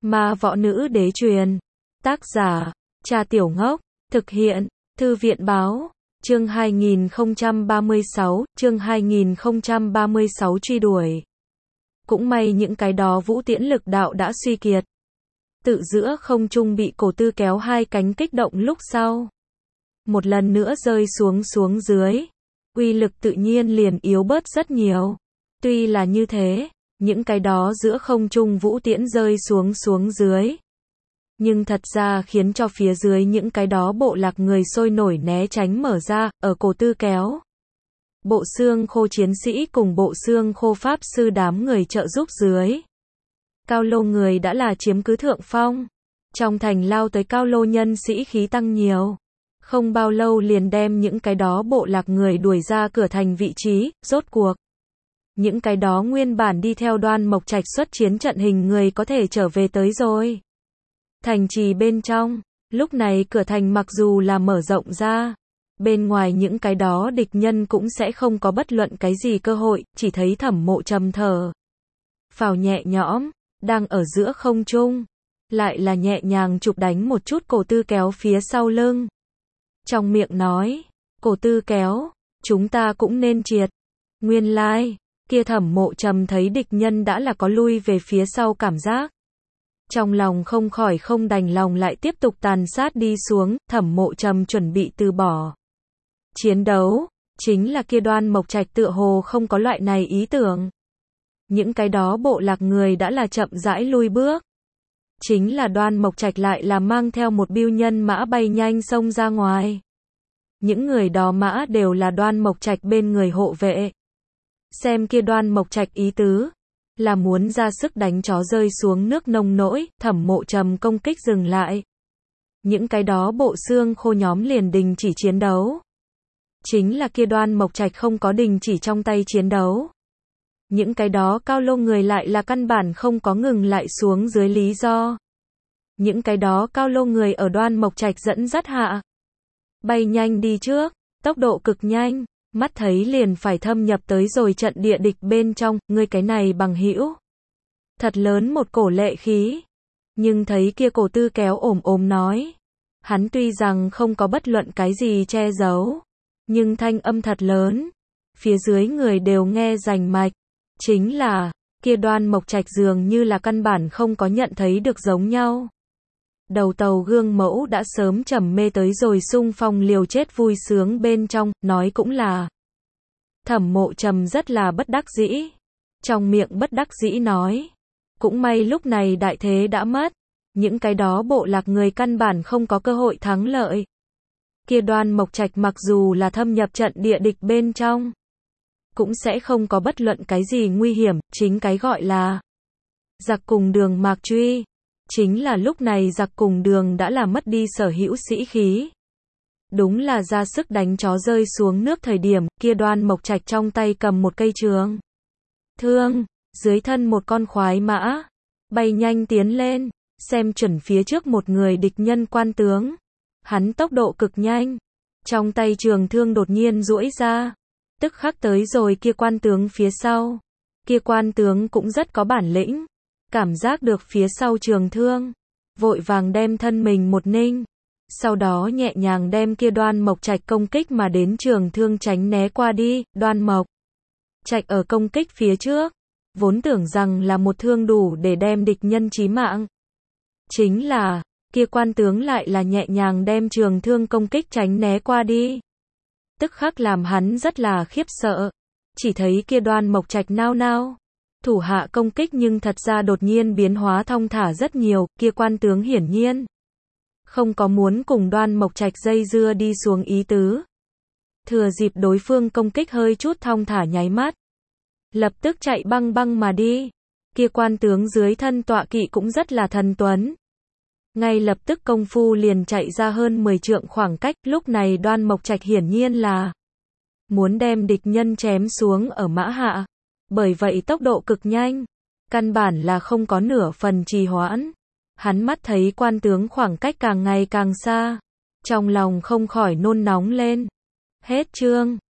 Ma Võ Nữ Đế Truyền. Tác giả, Cha Tiểu Ngốc. Thực hiện, Thư viện Báo. Chương 2036, chương 2036 truy đuổi. Cũng may những cái đó vũ tiễn lực đạo đã suy kiệt. Tự giữa không trung bị Cổ Tư kéo hai cánh kích động lúc sau. Một lần nữa rơi xuống dưới. Uy lực tự nhiên liền yếu bớt rất nhiều. Tuy là như thế, những cái đó giữa không trung vũ tiễn rơi xuống dưới. Nhưng thật ra khiến cho phía dưới những cái đó bộ lạc người sôi nổi né tránh mở ra, ở Cổ Tư kéo. Bộ xương khô chiến sĩ cùng bộ xương khô pháp sư đám người trợ giúp dưới. Cao Lô người đã là chiếm cứ thượng phong. Trong thành lao tới Cao Lô nhân sĩ khí tăng nhiều. Không bao lâu liền đem những cái đó bộ lạc người đuổi ra cửa thành vị trí, rốt cuộc. Những cái đó nguyên bản đi theo Đoan Mộc Trạch xuất chiến trận hình người có thể trở về tới rồi. Thành trì bên trong, lúc này cửa thành mặc dù là mở rộng ra, bên ngoài những cái đó địch nhân cũng sẽ không có bất luận cái gì cơ hội, chỉ thấy Thẩm Mộ Trầm thở phào nhẹ nhõm, đang ở giữa không trung, lại là nhẹ nhàng chụp đánh một chút Cổ Tư kéo phía sau lưng. Trong miệng nói, Cổ Tư kéo, chúng ta cũng nên triệt. Nguyên lai, kia Thẩm Mộ Trầm thấy địch nhân đã là có lui về phía sau cảm giác. Trong lòng không khỏi không đành lòng lại tiếp tục tàn sát đi xuống, Thẩm Mộ Trầm chuẩn bị từ bỏ chiến đấu, chính là kia Đoan Mộc Trạch tựa hồ không có loại này ý tưởng. Những cái đó bộ lạc người đã là chậm rãi lui bước. Chính là Đoan Mộc Trạch lại là mang theo một bưu nhân mã bay nhanh xông ra ngoài. Những người đó mã đều là Đoan Mộc Trạch bên người hộ vệ. Xem kia Đoan Mộc Trạch ý tứ, là muốn ra sức đánh chó rơi xuống nước nông nỗi, Thẩm Mộ Trầm công kích dừng lại. Những cái đó bộ xương khô nhóm liền đình chỉ chiến đấu. Chính là kia Đoan Mộc Trạch không có đình chỉ trong tay chiến đấu. Những cái đó Cao Lô người lại là căn bản không có ngừng lại xuống dưới lý do. Những cái đó Cao Lô người ở Đoan Mộc Trạch dẫn dắt hạ. Bay nhanh đi trước, tốc độ cực nhanh, mắt thấy liền phải thâm nhập tới rồi trận địa địch bên trong, ngươi cái này bằng hữu. Thật lớn một cổ lệ khí. Nhưng thấy kia Cổ Tư kéo ồm nói. Hắn tuy rằng không có bất luận cái gì che giấu. Nhưng thanh âm thật lớn. Phía dưới người đều nghe rành mạch. Chính là, kia Đoan Mộc Trạch dường như là căn bản không có nhận thấy được giống nhau. Đầu tàu gương mẫu đã sớm trầm mê tới rồi xung phong liều chết vui sướng bên trong, nói cũng là. Thẩm Mộ Trầm rất là bất đắc dĩ. Trong miệng bất đắc dĩ nói. Cũng may lúc này đại thế đã mất. Những cái đó bộ lạc người căn bản không có cơ hội thắng lợi. Kia Đoan Mộc Trạch mặc dù là thâm nhập trận địa địch bên trong. Cũng sẽ không có bất luận cái gì nguy hiểm, chính cái gọi là giặc cùng đường mạc truy. Chính là lúc này giặc cùng đường đã là mất đi sở hữu sĩ khí. Đúng là ra sức đánh chó rơi xuống nước thời điểm, kia Đoan Mộc Trạch trong tay cầm một cây trường thương, dưới thân một con khoái mã, bay nhanh tiến lên, xem chuẩn phía trước một người địch nhân quan tướng. Hắn tốc độ cực nhanh, trong tay trường thương đột nhiên duỗi ra, tức khắc tới rồi kia quan tướng phía sau. Kia quan tướng cũng rất có bản lĩnh, cảm giác được phía sau trường thương, vội vàng đem thân mình một ninh, sau đó nhẹ nhàng đem kia Đoan Mộc Trạch công kích mà đến trường thương tránh né qua đi. Đoan Mộc Trạch ở công kích phía trước, vốn tưởng rằng là một thương đủ để đem địch nhân chí mạng. Chính là, kia quan tướng lại là nhẹ nhàng đem trường thương công kích tránh né qua đi. Tức khắc làm hắn rất là khiếp sợ. Chỉ thấy kia Đoan Mộc Trạch nao nao. Thủ hạ công kích nhưng thật ra đột nhiên biến hóa thong thả rất nhiều, kia quan tướng hiển nhiên không có muốn cùng Đoan Mộc Trạch dây dưa đi xuống ý tứ. Thừa dịp đối phương công kích hơi chút thong thả nháy mắt. Lập tức chạy băng mà đi. Kia quan tướng dưới thân tọa kỵ cũng rất là thần tuấn. Ngay lập tức công phu liền chạy ra hơn 10 trượng khoảng cách, lúc này Đoan Mộc Trạch hiển nhiên là muốn đem địch nhân chém xuống ở mã hạ. Bởi vậy tốc độ cực nhanh, căn bản là không có nửa phần trì hoãn. Hắn mắt thấy quan tướng khoảng cách càng ngày càng xa, trong lòng không khỏi nôn nóng lên. Hết chương.